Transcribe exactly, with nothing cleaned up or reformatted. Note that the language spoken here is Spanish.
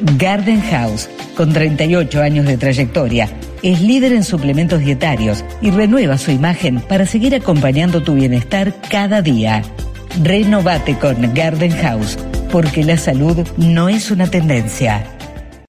Garden House, con treinta y ocho años de trayectoria, es líder en suplementos dietarios y renueva su imagen para seguir acompañando tu bienestar cada día. Renovate con Garden House, porque la salud no es una tendencia.